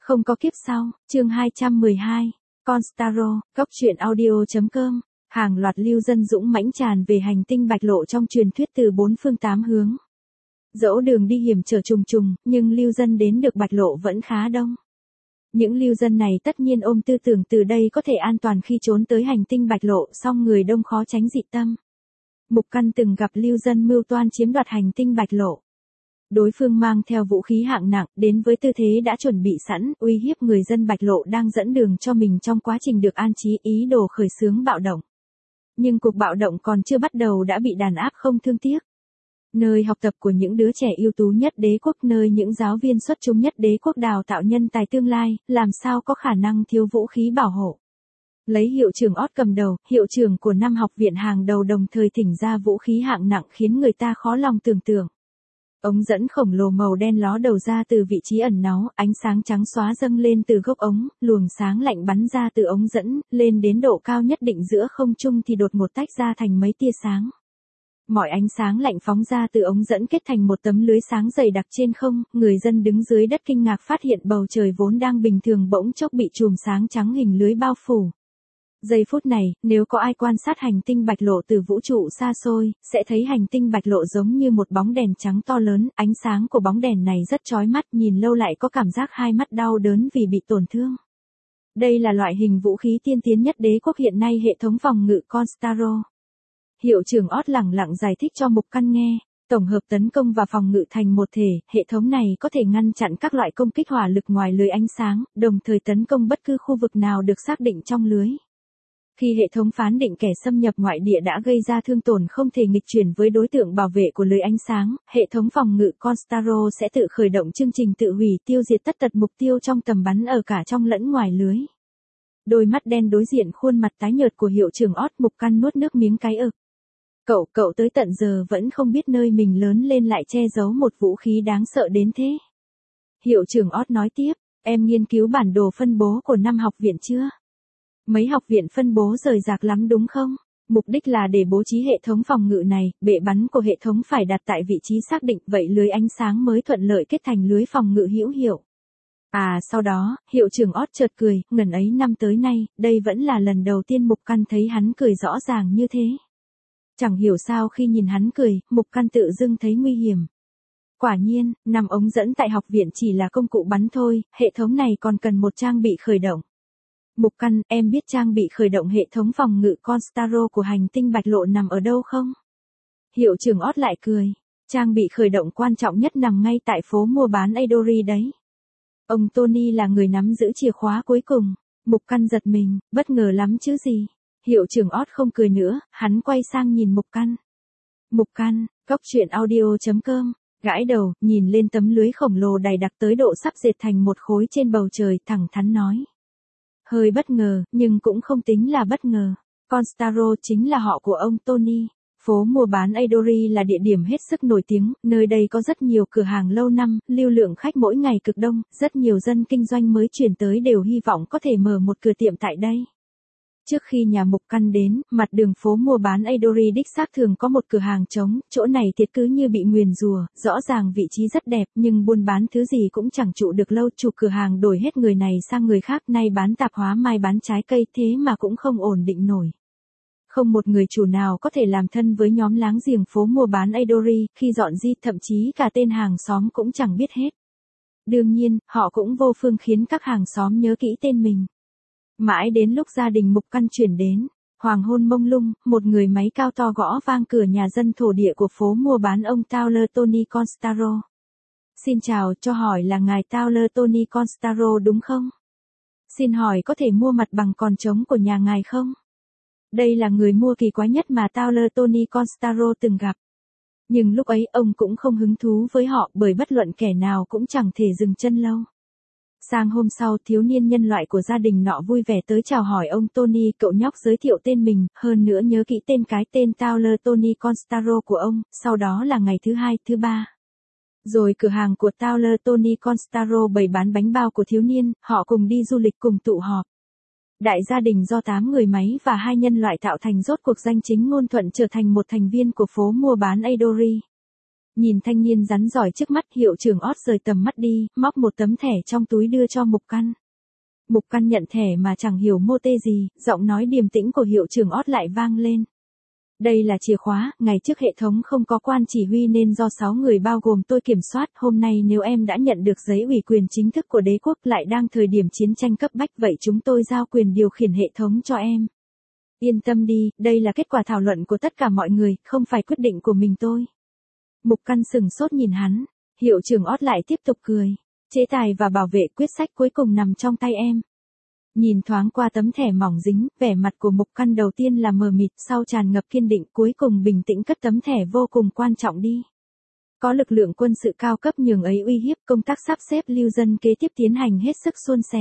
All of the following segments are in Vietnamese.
Không có kiếp sau, chương 212. Constaro, góc truyện audio.com. Hàng loạt lưu dân dũng mãnh tràn về hành tinh Bạch Lộ trong truyền thuyết từ bốn phương tám hướng. Dẫu đường đi hiểm trở trùng trùng, nhưng lưu dân đến được Bạch Lộ vẫn khá đông. Những lưu dân này tất nhiên ôm tư tưởng từ đây có thể an toàn khi trốn tới hành tinh Bạch Lộ, song người đông khó tránh dị tâm. Mục Căn từng gặp lưu dân mưu toan chiếm đoạt hành tinh Bạch Lộ. Đối phương mang theo vũ khí hạng nặng, đến với tư thế đã chuẩn bị sẵn, uy hiếp người dân Bạch Lộ đang dẫn đường cho mình trong quá trình được an trí, ý đồ khởi xướng bạo động. Nhưng cuộc bạo động còn chưa bắt đầu đã bị đàn áp không thương tiếc. Nơi học tập của những đứa trẻ ưu tú nhất đế quốc, nơi những giáo viên xuất chúng nhất đế quốc đào tạo nhân tài tương lai, làm sao có khả năng thiếu vũ khí bảo hộ. Lấy hiệu trưởng Ott cầm đầu, hiệu trưởng của 5 học viện hàng đầu đồng thời thỉnh ra vũ khí hạng nặng khiến người ta khó lòng tưởng tượng. Ống dẫn khổng lồ màu đen ló đầu ra từ vị trí ẩn náu, ánh sáng trắng xóa dâng lên từ gốc ống, luồng sáng lạnh bắn ra từ ống dẫn, lên đến độ cao nhất định giữa không trung thì đột ngột tách ra thành mấy tia sáng. Mọi ánh sáng lạnh phóng ra từ ống dẫn kết thành một tấm lưới sáng dày đặc trên không, người dân đứng dưới đất kinh ngạc phát hiện bầu trời vốn đang bình thường bỗng chốc bị chùm sáng trắng hình lưới bao phủ. Giây phút này, nếu có ai quan sát hành tinh Bạch Lộ từ vũ trụ xa xôi, sẽ thấy hành tinh Bạch Lộ giống như một bóng đèn trắng to lớn, ánh sáng của bóng đèn này rất chói mắt, nhìn lâu lại có cảm giác hai mắt đau đớn vì bị tổn thương. Đây là loại hình vũ khí tiên tiến nhất đế quốc hiện nay, hệ thống phòng ngự Constaro. Hiệu trưởng Ott lẳng lặng giải thích cho Mục Căn nghe, tổng hợp tấn công và phòng ngự thành một thể, hệ thống này có thể ngăn chặn các loại công kích hỏa lực ngoài lưới ánh sáng, đồng thời tấn công bất cứ khu vực nào được xác định trong lưới. Khi hệ thống phán định kẻ xâm nhập ngoại địa đã gây ra thương tổn không thể nghịch chuyển với đối tượng bảo vệ của lưới ánh sáng, hệ thống phòng ngự Constaro sẽ tự khởi động chương trình tự hủy, tiêu diệt tất tật mục tiêu trong tầm bắn ở cả trong lẫn ngoài lưới. Đôi mắt đen đối diện khuôn mặt tái nhợt của hiệu trưởng Ott, Mục Căn nuốt nước miếng cái ực. Cậu tới tận giờ vẫn không biết nơi mình lớn lên lại che giấu một vũ khí đáng sợ đến thế. Hiệu trưởng Ott nói tiếp, em nghiên cứu bản đồ phân bố của 5 học viện chưa? Mấy học viện phân bố rời rạc lắm đúng không? Mục đích là để bố trí hệ thống phòng ngự này, bệ bắn của hệ thống phải đặt tại vị trí xác định, vậy lưới ánh sáng mới thuận lợi kết thành lưới phòng ngự hữu hiệu. Sau đó, hiệu trưởng Ott chợt cười, ngần ấy năm tới nay, đây vẫn là lần đầu tiên Mục Căn thấy hắn cười rõ ràng như thế. Chẳng hiểu sao khi nhìn hắn cười, Mục Căn tự dưng thấy nguy hiểm. Quả nhiên, 5 ống dẫn tại học viện chỉ là công cụ bắn thôi, hệ thống này còn cần một trang bị khởi động. Mục Căn, em biết trang bị khởi động hệ thống phòng ngự Constaro của hành tinh Bạch Lộ nằm ở đâu không? Hiệu trưởng Ott lại cười. Trang bị khởi động quan trọng nhất nằm ngay tại phố mua bán Aidori đấy. Ông Tony là người nắm giữ chìa khóa cuối cùng. Mục Căn giật mình, bất ngờ lắm chứ gì. Hiệu trưởng Ott không cười nữa, hắn quay sang nhìn Mục Căn. Mục Căn, góc truyện audio.com. Gãi đầu, nhìn lên tấm lưới khổng lồ dày đặc tới độ sắp dệt thành một khối trên bầu trời, thẳng thắn nói. Hơi bất ngờ, nhưng cũng không tính là bất ngờ. Constaro chính là họ của ông Tony. Phố mua bán Aidori là địa điểm hết sức nổi tiếng, nơi đây có rất nhiều cửa hàng lâu năm, lưu lượng khách mỗi ngày cực đông, rất nhiều dân kinh doanh mới chuyển tới đều hy vọng có thể mở một cửa tiệm tại đây. Trước khi nhà Mục Căn đến, mặt đường phố mua bán Aidori đích xác thường có một cửa hàng trống, chỗ này thiệt cứ như bị nguyền rủa, rõ ràng vị trí rất đẹp nhưng buôn bán thứ gì cũng chẳng trụ được lâu, chủ cửa hàng đổi hết người này sang người khác, nay bán tạp hóa mai bán trái cây, thế mà cũng không ổn định nổi. Không một người chủ nào có thể làm thân với nhóm láng giềng phố mua bán Aidori, khi dọn di thậm chí cả tên hàng xóm cũng chẳng biết hết. Đương nhiên, họ cũng vô phương khiến các hàng xóm nhớ kỹ tên mình. Mãi đến lúc gia đình Mục Căn chuyển đến, hoàng hôn mông lung, một người máy cao to gõ vang cửa nhà dân thổ địa của phố mua bán ông Tauler Tony Constaro. Xin chào, cho hỏi là ngài Tauler Tony Constaro đúng không? Xin hỏi có thể mua mặt bằng còn trống của nhà ngài không? Đây là người mua kỳ quái nhất mà Tauler Tony Constaro từng gặp. Nhưng lúc ấy ông cũng không hứng thú với họ, bởi bất luận kẻ nào cũng chẳng thể dừng chân lâu. Sang hôm sau, thiếu niên nhân loại của gia đình nọ vui vẻ tới chào hỏi ông Tony, cậu nhóc giới thiệu tên mình, hơn nữa nhớ kỹ tên Tauler Tony Constaro của ông, sau đó là ngày thứ 2, thứ 3. Rồi cửa hàng của Tauler Tony Constaro bày bán bánh bao của thiếu niên, họ cùng đi du lịch cùng tụ họp. Đại gia đình do 8 người máy và 2 nhân loại tạo thành rốt cuộc danh chính ngôn thuận trở thành một thành viên của phố mua bán Aidori. Nhìn thanh niên rắn giỏi trước mắt, hiệu trưởng Ót rời tầm mắt đi, móc một tấm thẻ trong túi đưa cho Mục Căn. Mục Căn nhận thẻ mà chẳng hiểu mô tê gì, giọng nói điềm tĩnh của hiệu trưởng Ót lại vang lên. Đây là chìa khóa, ngày trước hệ thống không có quan chỉ huy nên do 6 người bao gồm tôi kiểm soát, hôm nay nếu em đã nhận được giấy ủy quyền chính thức của đế quốc lại đang thời điểm chiến tranh cấp bách vậy chúng tôi giao quyền điều khiển hệ thống cho em. Yên tâm đi, đây là kết quả thảo luận của tất cả mọi người, không phải quyết định của mình tôi. Mục Căn sừng sốt nhìn hắn, hiệu trưởng Ót lại tiếp tục cười. Chế tài và bảo vệ quyết sách cuối cùng nằm trong tay em. Nhìn thoáng qua tấm thẻ mỏng dính, vẻ mặt của Mục Căn đầu tiên là mờ mịt, sau tràn ngập kiên định, cuối cùng bình tĩnh cất tấm thẻ vô cùng quan trọng đi. Có lực lượng quân sự cao cấp nhường ấy uy hiếp, công tác sắp xếp lưu dân kế tiếp tiến hành hết sức suôn sẻ.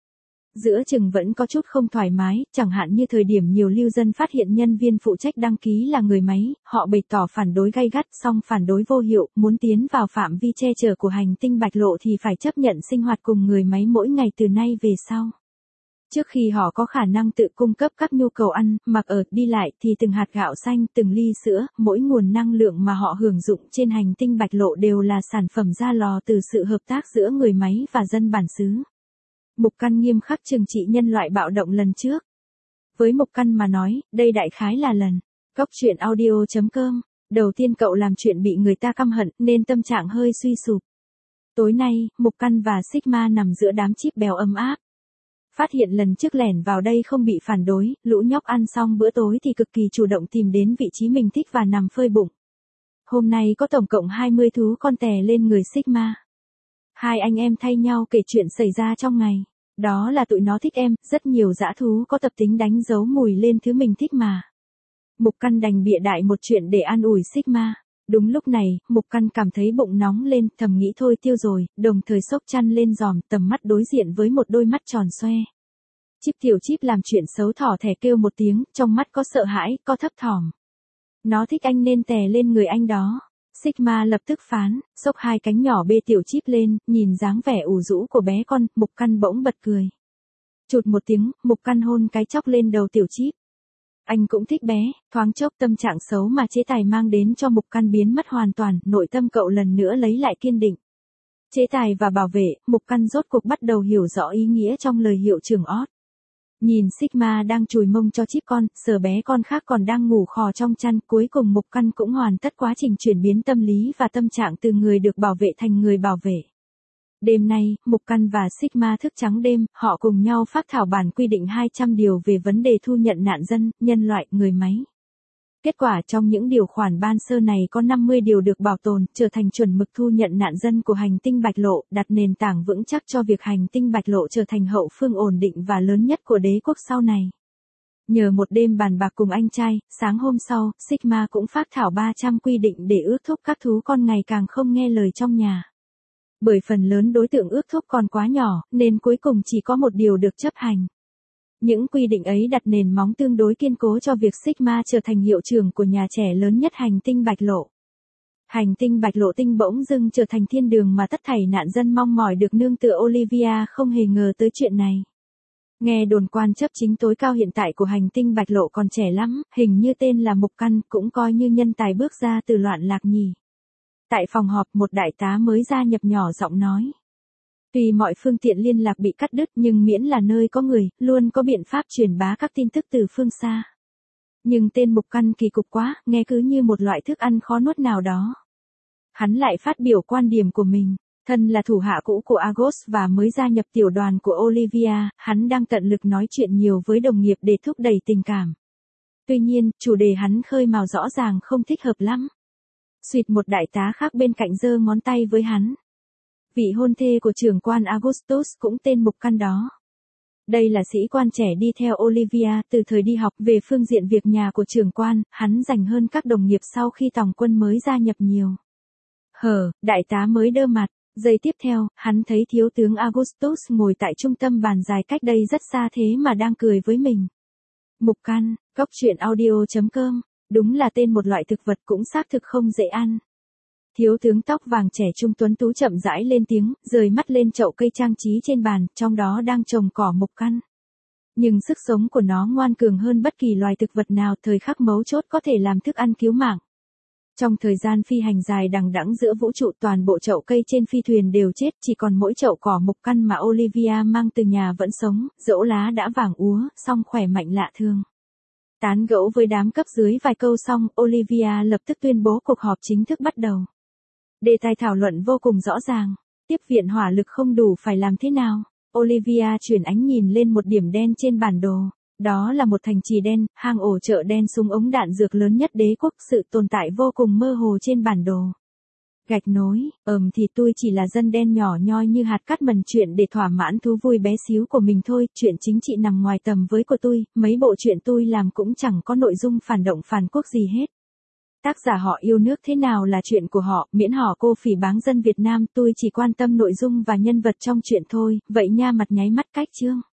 Giữa chừng vẫn có chút không thoải mái, chẳng hạn như thời điểm nhiều lưu dân phát hiện nhân viên phụ trách đăng ký là người máy, họ bày tỏ phản đối gay gắt, song phản đối vô hiệu, muốn tiến vào phạm vi che chở của hành tinh Bạch Lộ thì phải chấp nhận sinh hoạt cùng người máy mỗi ngày từ nay về sau. Trước khi họ có khả năng tự cung cấp các nhu cầu ăn, mặc ở, đi lại thì từng hạt gạo xanh, từng ly sữa, mỗi nguồn năng lượng mà họ hưởng dụng trên hành tinh Bạch Lộ đều là sản phẩm ra lò từ sự hợp tác giữa người máy và dân bản xứ. Mục Căn nghiêm khắc trừng trị nhân loại bạo động lần trước. Với Mục Căn mà nói, đây đại khái là lần. Góc truyện audio.com. Đầu tiên cậu làm chuyện bị người ta căm hận nên tâm trạng hơi suy sụp. Tối nay, Mục Căn và Sigma nằm giữa đám chip béo ấm áp. Phát hiện lần trước lẻn vào đây không bị phản đối, lũ nhóc ăn xong bữa tối thì cực kỳ chủ động tìm đến vị trí mình thích và nằm phơi bụng. Hôm nay có tổng cộng 20 thú con tè lên người Sigma. Hai anh em thay nhau kể chuyện xảy ra trong ngày. Đó là tụi nó thích em, rất nhiều dã thú có tập tính đánh dấu mùi lên thứ mình thích mà. Mục Căn đành bịa đại một chuyện để an ủi Sigma. Đúng lúc này, Mục Căn cảm thấy bụng nóng lên, thầm nghĩ thôi tiêu rồi, đồng thời xốc chăn lên giòm, tầm mắt đối diện với một đôi mắt tròn xoe. Chip tiểu chip làm chuyện xấu thỏ thẻ kêu một tiếng, trong mắt có sợ hãi, có thấp thỏm. Nó thích anh nên tè lên người anh đó. Sigma lập tức phán, xốc hai cánh nhỏ bê tiểu chip lên, nhìn dáng vẻ ủ rũ của bé con, Mục Căn bỗng bật cười. Chụt một tiếng, Mục Căn hôn cái chóc lên đầu tiểu chip. Anh cũng thích bé, thoáng chốc tâm trạng xấu mà chế tài mang đến cho Mục Căn biến mất hoàn toàn, nội tâm cậu lần nữa lấy lại kiên định. Chế tài và bảo vệ, Mục Căn rốt cuộc bắt đầu hiểu rõ ý nghĩa trong lời hiệu trưởng Ót. Nhìn Sigma đang chùi mông cho chip con, sờ bé con khác còn đang ngủ khò trong chăn, cuối cùng Mục Căn cũng hoàn tất quá trình chuyển biến tâm lý và tâm trạng từ người được bảo vệ thành người bảo vệ. Đêm nay, Mục Căn và Sigma thức trắng đêm, họ cùng nhau phác thảo bản quy định 200 điều về vấn đề thu nhận nạn dân, nhân loại, người máy. Kết quả trong những điều khoản ban sơ này có 50 điều được bảo tồn, trở thành chuẩn mực thu nhận nạn dân của hành tinh Bạch Lộ, đặt nền tảng vững chắc cho việc hành tinh Bạch Lộ trở thành hậu phương ổn định và lớn nhất của đế quốc sau này. Nhờ một đêm bàn bạc cùng anh trai, sáng hôm sau, Sigma cũng phác thảo 300 quy định để ước thúc các thú con ngày càng không nghe lời trong nhà. Bởi phần lớn đối tượng ước thúc còn quá nhỏ, nên cuối cùng chỉ có một điều được chấp hành. Những quy định ấy đặt nền móng tương đối kiên cố cho việc Sigma trở thành hiệu trưởng của nhà trẻ lớn nhất hành tinh Bạch Lộ. Hành tinh Bạch Lộ tinh bỗng dưng trở thành thiên đường mà tất thảy nạn dân mong mỏi được nương tựa. Olivia không hề ngờ tới chuyện này. Nghe đồn quan chấp chính tối cao hiện tại của hành tinh Bạch Lộ còn trẻ lắm, hình như tên là Mục Căn, cũng coi như nhân tài bước ra từ loạn lạc nhỉ. Tại phòng họp, một đại tá mới gia nhập nhỏ giọng nói. Tuy mọi phương tiện liên lạc bị cắt đứt nhưng miễn là nơi có người, luôn có biện pháp truyền bá các tin tức từ phương xa. Nhưng tên Mục Căn kỳ cục quá, nghe cứ như một loại thức ăn khó nuốt nào đó. Hắn lại phát biểu quan điểm của mình. Thân là thủ hạ cũ của Argos và mới gia nhập tiểu đoàn của Olivia, hắn đang tận lực nói chuyện nhiều với đồng nghiệp để thúc đẩy tình cảm. Tuy nhiên, chủ đề hắn khơi mào rõ ràng không thích hợp lắm. Xuyệt một đại tá khác bên cạnh giơ ngón tay với hắn. Vị hôn thê của trưởng quan Augustus cũng tên Mục Căn đó. Đây là sĩ quan trẻ đi theo Olivia từ thời đi học. Về phương diện việc nhà của trưởng quan, hắn dành hơn các đồng nghiệp sau khi tòng quân mới gia nhập nhiều. Đại tá mới đơ mặt. Giây tiếp theo, hắn thấy thiếu tướng Augustus ngồi tại trung tâm bàn dài cách đây rất xa thế mà đang cười với mình. Mục Căn, góc truyện audio.com, đúng là tên một loại thực vật cũng xác thực không dễ ăn. Thiếu tướng tóc vàng trẻ trung tuấn tú chậm rãi lên tiếng, rời mắt lên chậu cây trang trí trên bàn, trong đó đang trồng cỏ Mục Căn. Nhưng sức sống của nó ngoan cường hơn bất kỳ loài thực vật nào, thời khắc mấu chốt có thể làm thức ăn cứu mạng. Trong thời gian phi hành dài đằng đẵng giữa vũ trụ, toàn bộ chậu cây trên phi thuyền đều chết, chỉ còn mỗi chậu cỏ mục căn mà Olivia mang từ nhà vẫn sống, dẫu lá đã vàng úa, song khỏe mạnh lạ thường. Tán gẫu với đám cấp dưới vài câu xong, Olivia lập tức tuyên bố cuộc họp chính thức bắt đầu. Đề tài thảo luận vô cùng rõ ràng. Tiếp viện hỏa lực không đủ phải làm thế nào? Olivia chuyển ánh nhìn lên một điểm đen trên bản đồ. Đó là một thành trì đen, hang ổ chợ đen, súng ống đạn dược lớn nhất đế quốc, sự tồn tại vô cùng mơ hồ trên bản đồ. Gạch nối, thì tôi chỉ là dân đen nhỏ nhoi như hạt cát mần chuyện để thỏa mãn thú vui bé xíu của mình thôi, chuyện chính trị nằm ngoài tầm với của tôi, mấy bộ chuyện tôi làm cũng chẳng có nội dung phản động phản quốc gì hết. Tác giả họ yêu nước thế nào là chuyện của họ, miễn họ cô phỉ báng dân Việt Nam, tôi chỉ quan tâm nội dung và nhân vật trong chuyện thôi, vậy nha, mặt nháy mắt cách chương.